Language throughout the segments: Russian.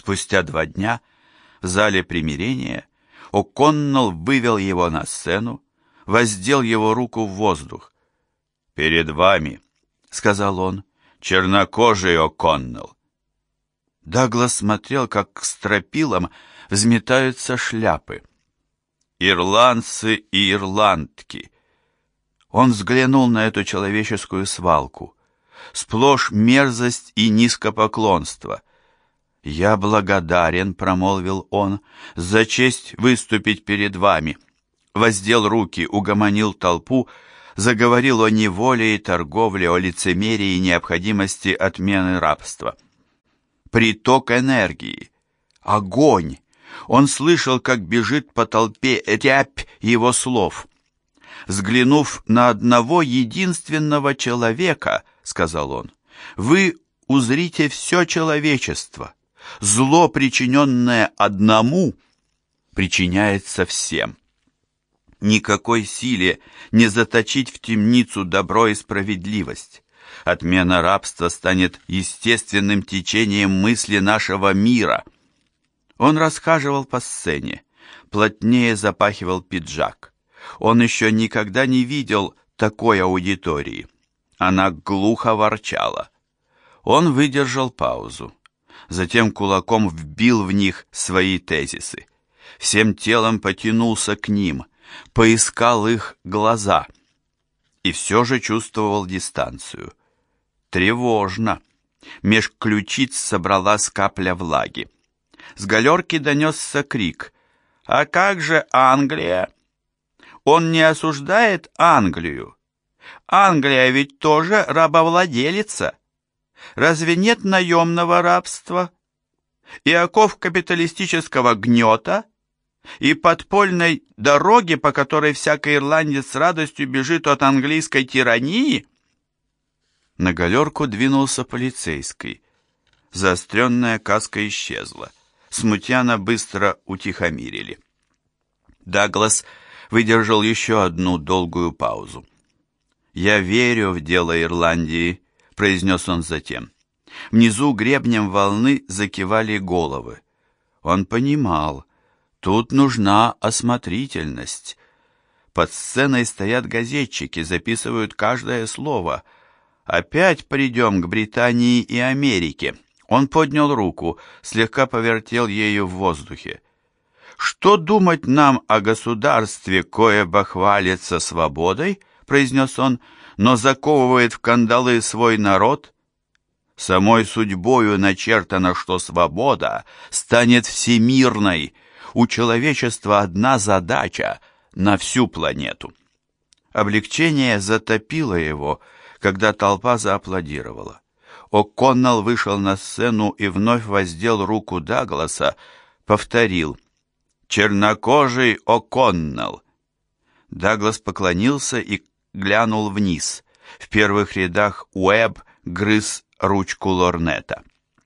Спустя 2 дня в зале примирения О'Коннелл вывел его на сцену, воздел его руку в воздух. «Перед вами», — сказал он, — «чернокожий О'Коннелл». Даглас смотрел, как к стропилам взметаются шляпы. Ирландцы и ирландки. Он взглянул на эту человеческую свалку. Сплошь мерзость и низкопоклонство. «Я благодарен», — промолвил он, — «за честь выступить перед вами». Воздел руки, угомонил толпу, заговорил о неволе и торговле, о лицемерии и необходимости отмены рабства. Приток энергии, огонь. Он слышал, как бежит по толпе рябь его слов. «Взглянув на одного единственного человека, — сказал он, — вы узрите все человечество. Зло, причиненное одному, причиняется всем. Никакой силе не заточить в темницу добро и справедливость. Отмена рабства станет естественным течением мысли нашего мира». Он расхаживал по сцене, плотнее запахивал пиджак. Он еще никогда не видел такой аудитории. Она глухо ворчала. Он выдержал паузу. Затем кулаком вбил в них свои тезисы. Всем телом потянулся к ним, поискал их глаза. И все же чувствовал дистанцию. Тревожно. Меж ключиц собралась капля влаги. С галерки донесся крик. «А как же Англия?» Он не осуждает Англию. Англия ведь тоже рабовладелица. Разве нет наемного рабства? И оков капиталистического гнета? И подпольной дороги, по которой всякий ирландец с радостью бежит от английской тирании? На галерку двинулся полицейский. Заостренная каска исчезла. Смутьяна быстро утихомирили. Даглас выдержал еще одну долгую паузу. «Я верю в дело Ирландии», — произнес он затем. Внизу гребнем волны закивали головы. Он понимал, тут нужна осмотрительность. Под сценой стоят газетчики, записывают каждое слово. Опять придем к Британии и Америке. Он поднял руку, слегка повертел ею в воздухе. «Что думать нам о государстве, кое бахвалится свободой?» — произнес он, — «но заковывает в кандалы свой народ? Самой судьбою начертано, что свобода станет всемирной. У человечества одна задача на всю планету». Облегчение затопило его, когда толпа зааплодировала. О'Коннелл вышел на сцену и вновь воздел руку Дагласа, повторил «Чернокожий О'Коннелл». Даглас поклонился и глянул вниз. В первых рядах Уэбб грыз ручку лорнета.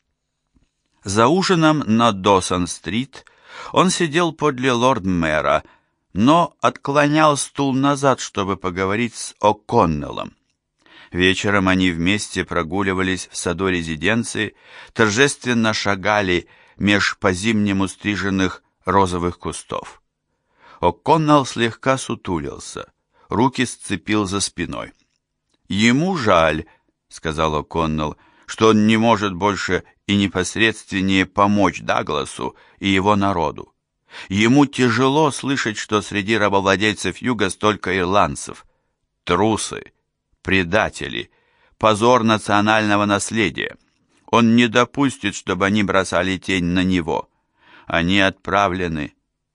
За ужином на Досон-стрит он сидел подле лорд-мэра, но отклонял стул назад, чтобы поговорить с О'Коннеллом. Вечером они вместе прогуливались в саду резиденции, торжественно шагали меж по-зимнему стриженных розовых кустов. О'Коннелл слегка сутулился, руки сцепил за спиной. «Ему жаль», — сказал О'Коннелл, — «что он не может больше и непосредственнее помочь Дагласу и его народу. Ему тяжело слышать, что среди рабовладельцев Юга столько ирландцев. Трусы, предатели, позор национального наследия. Он не допустит, чтобы они бросали тень на него. Они отправлены.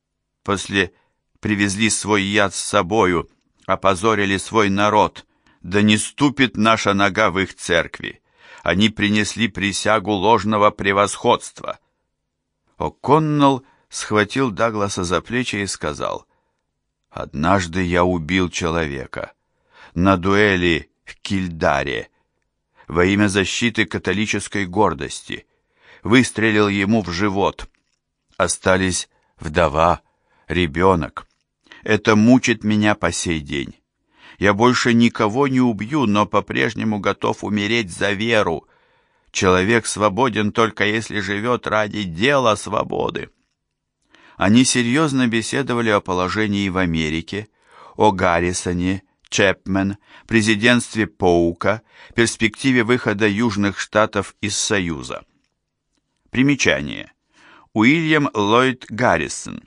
Привезли свой яд с собою, опозорили свой народ. Да не ступит наша нога в их церкви. Они принесли присягу ложного превосходства». О'Коннелл схватил Дагласа за плечи и сказал: «Однажды я убил человека на дуэли в Кильдаре во имя защиты католической гордости. Выстрелил ему в живот. Остались вдова, ребенок. Это мучит меня по сей день. Я больше никого не убью, но по-прежнему готов умереть за веру. Человек свободен только если живет ради дела свободы. Они серьезно беседовали о положении в Америке, о Гаррисоне, Чепмен, президентстве Поука, перспективе выхода Южных Штатов из Союза. Примечание. Уильям Ллойд Гаррисон,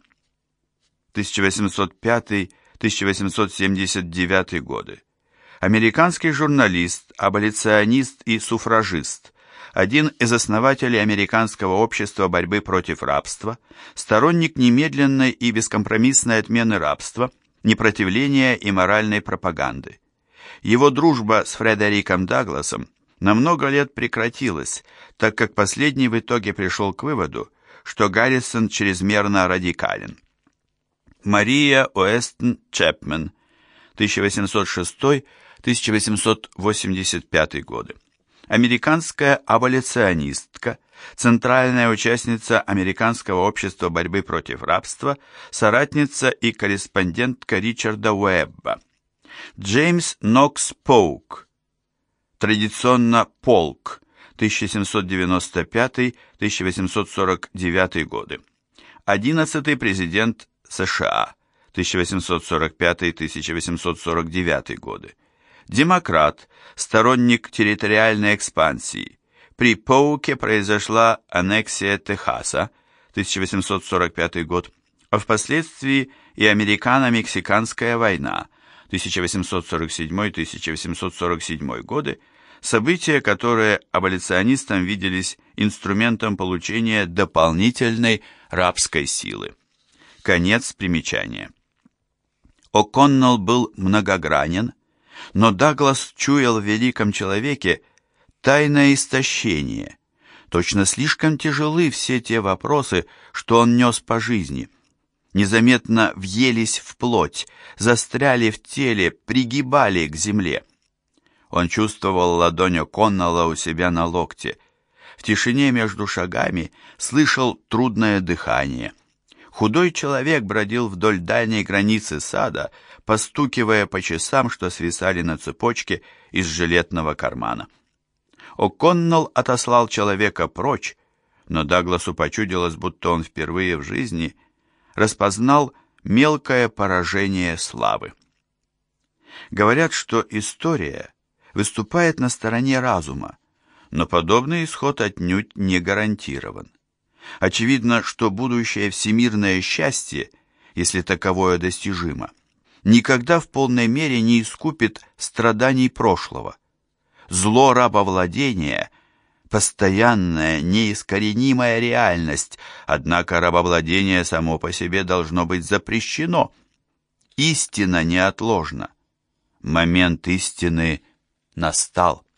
1805-1879 годы. Американский журналист, аболиционист и суфражист, один из основателей Американского общества борьбы против рабства, сторонник немедленной и бескомпромиссной отмены рабства, непротивления и моральной пропаганды. Его дружба с Фредериком Дагласом на много лет прекратилась, так как последний в итоге пришел к выводу, что Гаррисон чрезмерно радикален. Мария Уэстон Чепмен, 1806-1885 годы. Американская аболиционистка, центральная участница Американского общества борьбы против рабства, соратница и корреспондентка Ричарда Уэбба. Джеймс Нокс Поук, традиционно Полк, 1795-1849 годы. 11-й президент США, 1845-1849 годы. Демократ, сторонник территориальной экспансии. При Поуке произошла аннексия Техаса, 1845 год, а впоследствии и Американо-Мексиканская война, 1847-1847 годы, события, которые аболиционистам виделись инструментом получения дополнительной рабской силы. Конец примечания. О'Коннелл был многогранен, но Даглас чуял в великом человеке тайное истощение. Точно слишком тяжелы все те вопросы, что он нес по жизни. Незаметно въелись в плоть, застряли в теле, пригибали к земле. Он чувствовал ладонь О'Коннелла у себя на локте. В тишине между шагами слышал трудное дыхание. Худой человек бродил вдоль дальней границы сада, постукивая по часам, что свисали на цепочке из жилетного кармана. О'Коннелл отослал человека прочь, но Дагласу почудилось, будто он впервые в жизни распознал мелкое поражение славы. Говорят, что история выступает на стороне разума, но подобный исход отнюдь не гарантирован. Очевидно, что будущее всемирное счастье, если таковое достижимо, никогда в полной мере не искупит страданий прошлого. Зло рабовладения – постоянная, неискоренимая реальность, однако рабовладение само по себе должно быть запрещено. Истина неотложна. Момент истины настал.